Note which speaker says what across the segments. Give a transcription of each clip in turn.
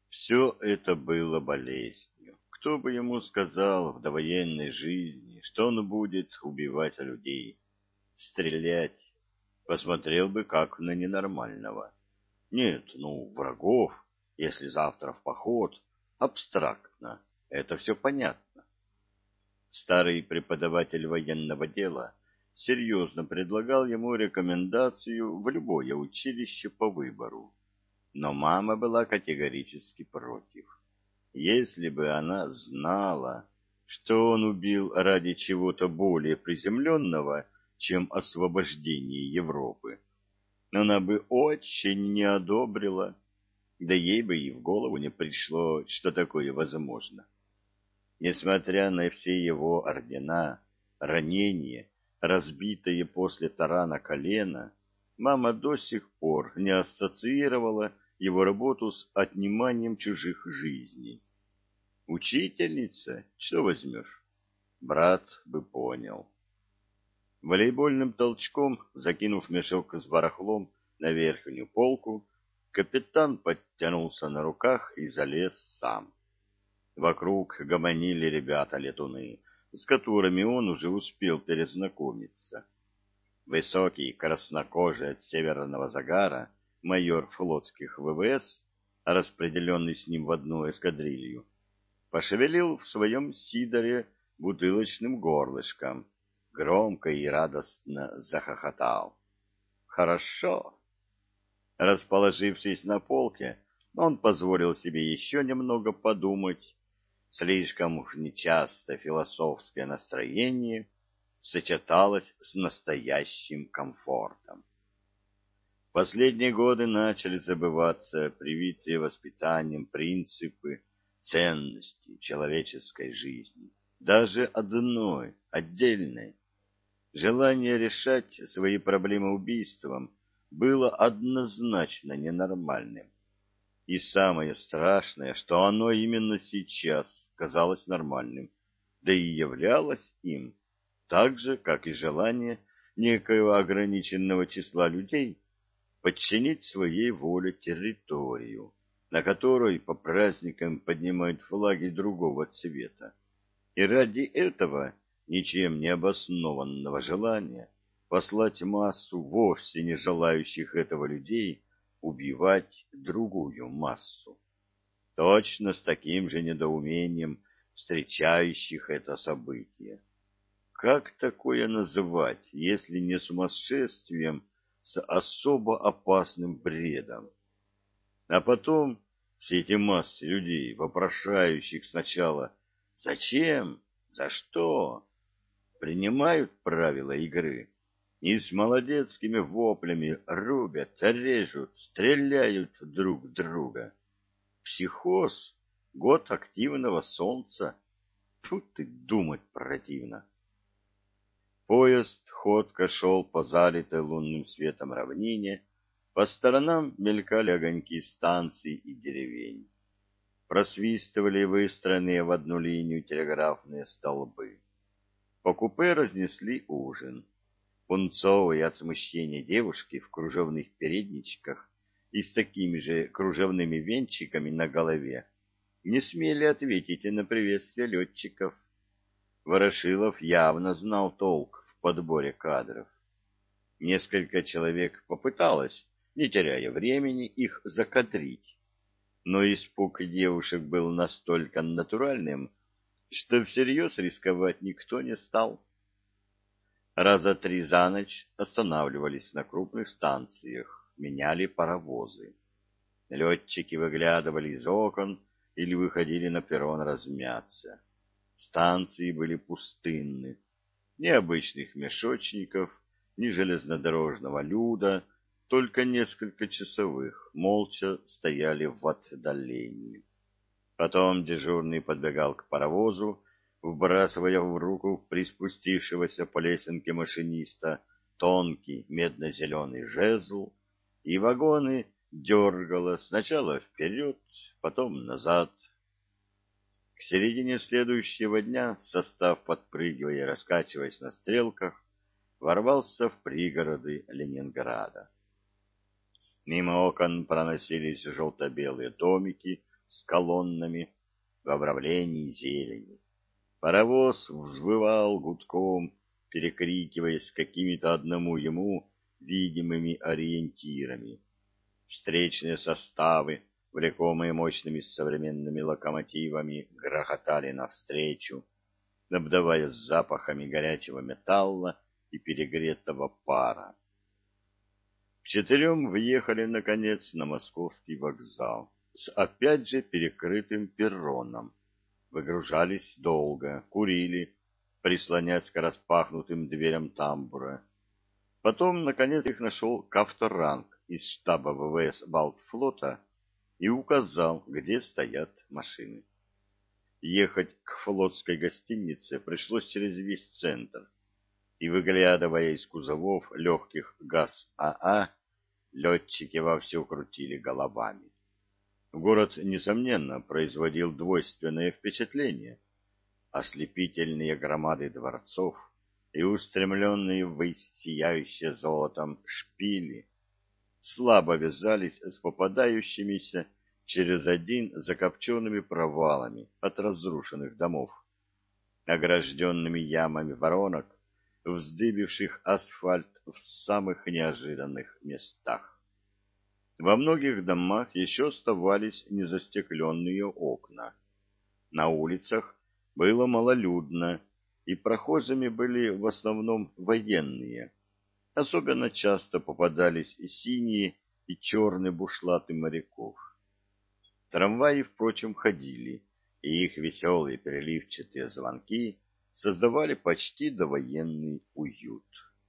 Speaker 1: Все это было болезнью. Кто бы ему сказал в довоенной жизни, что он будет убивать людей, стрелять, посмотрел бы как на ненормального. Нет, ну, врагов, если завтра в поход, абстрактно, это все понятно. Старый преподаватель военного дела серьезно предлагал ему рекомендацию в любое училище по выбору. Но мама была категорически против. Если бы она знала, что он убил ради чего-то более приземленного, чем освобождение Европы, она бы очень не одобрила, да ей бы и в голову не пришло, что такое возможно. Несмотря на все его ордена, ранения, разбитое после тарана колено, мама до сих пор не ассоциировала его работу с отниманием чужих жизней. Учительница, что возьмешь? Брат бы понял. Волейбольным толчком, закинув мешок с барахлом на верхнюю полку, капитан подтянулся на руках и залез сам. Вокруг гомонили ребята-летуны, с которыми он уже успел перезнакомиться. Высокий, краснокожий от северного загара, майор флотских ВВС, распределенный с ним в одну эскадрилью, пошевелил в своем сидоре бутылочным горлышком, громко и радостно захохотал. «Хорошо!» Расположившись на полке, он позволил себе еще немного подумать. Слишком уж нечасто философское настроение сочеталось с настоящим комфортом. Последние годы начали забываться привитые воспитанием принципы, ценности человеческой жизни, даже одной, отдельной. Желание решать свои проблемы убийством было однозначно ненормальным. И самое страшное, что оно именно сейчас казалось нормальным, да и являлось им, так же, как и желание некоего ограниченного числа людей подчинить своей воле территорию, на которой по праздникам поднимают флаги другого цвета. И ради этого ничем не обоснованного желания послать массу вовсе не желающих этого людей убивать другую массу. Точно с таким же недоумением встречающих это событие. Как такое называть, если не сумасшествием с особо опасным бредом? А потом все эти массы людей, вопрошающих сначала «Зачем? За что?» принимают правила игры и с молодецкими воплями рубят, режут, стреляют друг друга. Психоз, год активного солнца. Фу ты, думать противно. Поезд ходко шел по залитой лунным светом равнине, по сторонам мелькали огоньки станций и деревень. Просвистывали выстроенные в одну линию телеграфные столбы. По купе разнесли ужин. Пунцовые от смущения девушки в кружевных передничках и с такими же кружевными венчиками на голове не смели ответить на приветствие летчиков. Ворошилов явно знал толк в подборе кадров. Несколько человек попыталось, не теряя времени, их закадрить, но испуг девушек был настолько натуральным, что всерьез рисковать никто не стал. Раза 3 за ночь останавливались на крупных станциях, меняли паровозы. Летчики выглядывали из окон или выходили на перрон размяться. Станции были пустынны. Ни обычных мешочников, ни железнодорожного люда, только несколько часовых молча стояли в отдалении. Потом дежурный подбегал к паровозу, вбрасывая в руку приспустившегося по лесенке машиниста тонкий медно-зеленый жезл, и вагоны дергало сначала вперед, потом назад. К середине следующего дня состав, подпрыгивая и раскачиваясь на стрелках, ворвался в пригороды Ленинграда. Мимо окон проносились желто-белые домики с колоннами в обрамлении зелени. Паровоз взвывал гудком, перекрикиваясь какими-то одному ему видимыми ориентирами. Встречные составы, влекомые мощными современными локомотивами, грохотали навстречу, обдавая запахами горячего металла и перегретого пара. Вчетвером въехали, наконец, на московский вокзал с опять же перекрытым перроном. Выгружались долго, курили, прислонясь к распахнутым дверям тамбура. Потом, наконец, их нашел Кавторанг из штаба ВВС Балтфлота и указал, где стоят машины. Ехать к флотской гостинице пришлось через весь центр, и, выглядывая из кузовов легких ГАЗ-АА, летчики вовсю крутили головами. Город, несомненно, производил двойственное впечатление. Ослепительные громады дворцов и устремленные ввысь сияющие золотом шпили слабо вязались с попадающимися через один закопченными провалами от разрушенных домов, огражденными ямами воронок, вздыбивших асфальт в самых неожиданных местах. Во многих домах еще оставались незастекленные окна. На улицах было малолюдно, и прохожими были в основном военные. Особенно часто попадались синие и черные бушлаты моряков. Трамваи, впрочем, ходили, и их веселые переливчатые звонки создавали почти довоенный уют.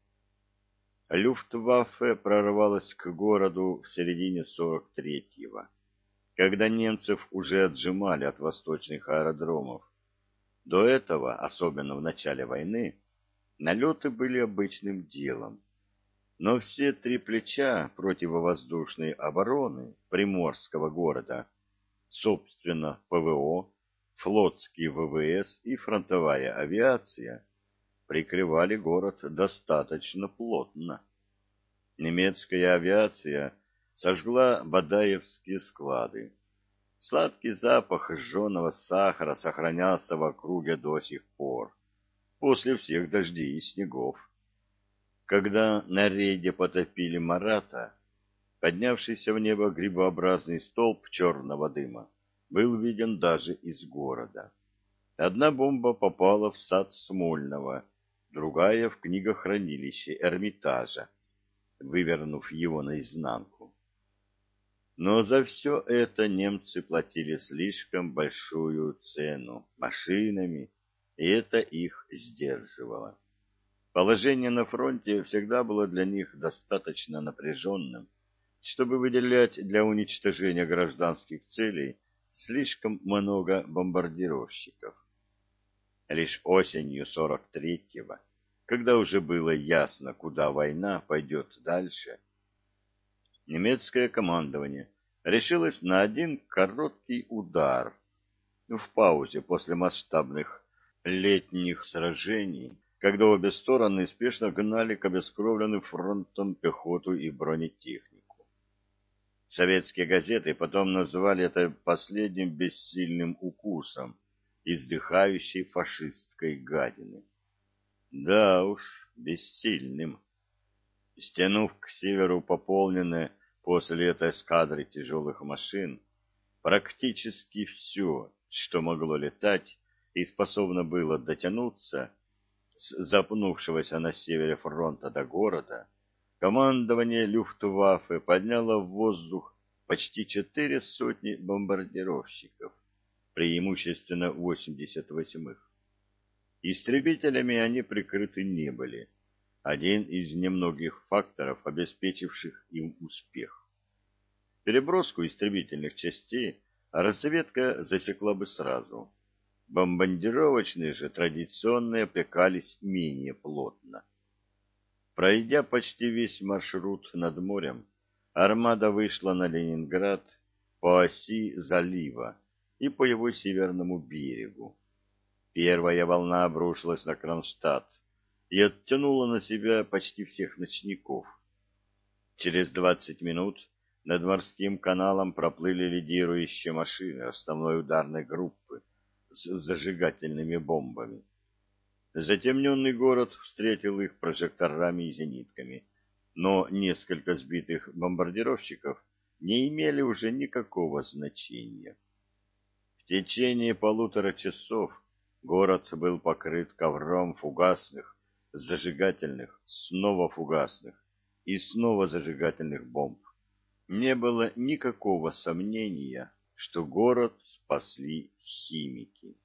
Speaker 1: Люфтваффе прорвалась к городу в середине 43-го, когда немцев уже отжимали от восточных аэродромов. До этого, особенно в начале войны, налеты были обычным делом. Но все три плеча противовоздушной обороны приморского города, собственно, ПВО, флотский ВВС и фронтовая авиация, прикрывали город достаточно плотно. Немецкая авиация сожгла бадаевские склады. Сладкий запах сжженного сахара сохранялся в округе до сих пор, после всех дождей и снегов. Когда на рейде потопили Марата, поднявшийся в небо грибообразный столб черного дыма был виден даже из города. Одна бомба попала в сад Смольного, другая — в книгохранилище Эрмитажа, вывернув его наизнанку. Но за все это немцы платили слишком большую цену машинами, и это их сдерживало. Положение на фронте всегда было для них достаточно напряженным, чтобы выделять для уничтожения гражданских целей слишком много бомбардировщиков. Лишь осенью 43-го, когда уже было ясно, куда война пойдет дальше, немецкое командование решилось на один короткий удар в паузе после масштабных летних сражений, когда обе стороны спешно гнали к обескровленным фронтам пехоту и бронетехнику. Советские газеты потом назвали это последним бессильным укусом издыхающей фашистской гадины. Да уж, бессильным. Стянув к северу пополненные после этой эскадры тяжелых машин, практически все, что могло летать и способно было дотянуться с запнувшегося на севере фронта до города, командование Люфтваффе подняло в воздух почти 4 сотни бомбардировщиков, преимущественно 88-х. Истребителями они прикрыты не были. Один из немногих факторов, обеспечивших им успех. Переброску истребительных частей разведка засекла бы сразу. Бомбардировочные же традиционно опекались менее плотно. Пройдя почти весь маршрут над морем, армада вышла на Ленинград по оси залива и по его северному берегу. Первая волна обрушилась на Кронштадт и оттянула на себя почти всех ночников. Через 20 минут Над морским каналом проплыли лидирующие машины основной ударной группы с зажигательными бомбами. Затемненный город встретил их прожекторами и зенитками, но несколько сбитых бомбардировщиков не имели уже никакого значения. В течение 1,5 часа город был покрыт ковром фугасных, зажигательных, снова фугасных и снова зажигательных бомб. Не было никакого сомнения, что город спасли химики.